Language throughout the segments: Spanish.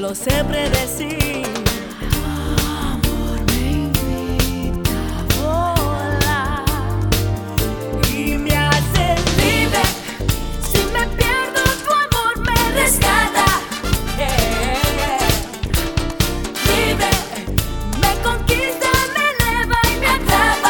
lo sé predecir. Tu amor me invita a volar Y me hace libre. Si me pierdo, tu amor me rescata. Libre, me conquista, me eleva y me atrapa.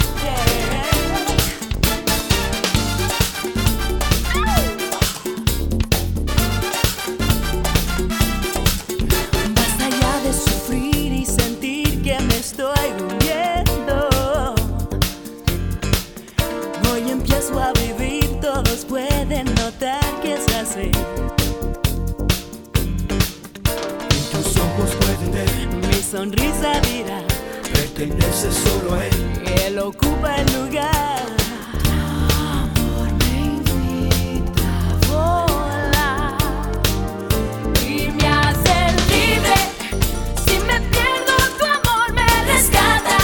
Más allá de sufrir y sentir que me estoy hundiendo, hoy empiezo a vivir, todos pueden notar que es así. Tus ojos pueden ver, Mi sonrisa dirá pertenece solo a él. que él ocupa el lugar. Tu amor me invita a volar Y me hace libre. Si me pierdo, tu amor me rescata.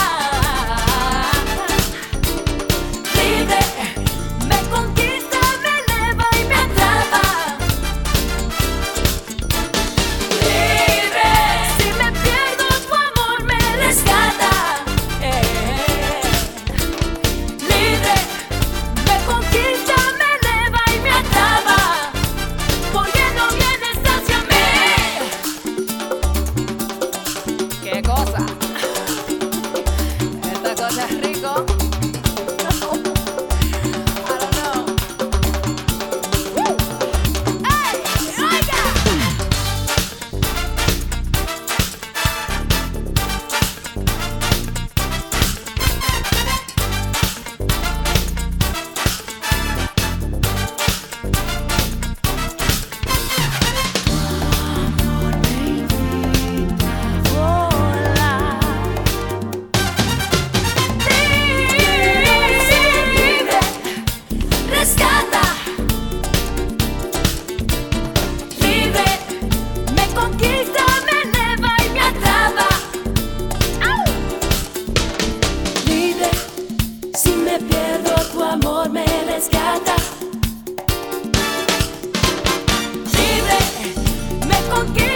Libre, me conquista, me eleva y me atrapa. Libre, si me pierdo, tu amor me rescata. Libre, me conquista, me eleva y me atrapa. Porque no vienes hacia mí. ¿Qué cosa? Esta cosa es rico. I don't know. ¡Ey! ¡Oiga! Amor me invita a volar. Libre, rescata. Libre, me conquista, me eleva y me atrapa. ¡Au! Libre, si me pierdo, tu amor me rescata. Libre, me conquista.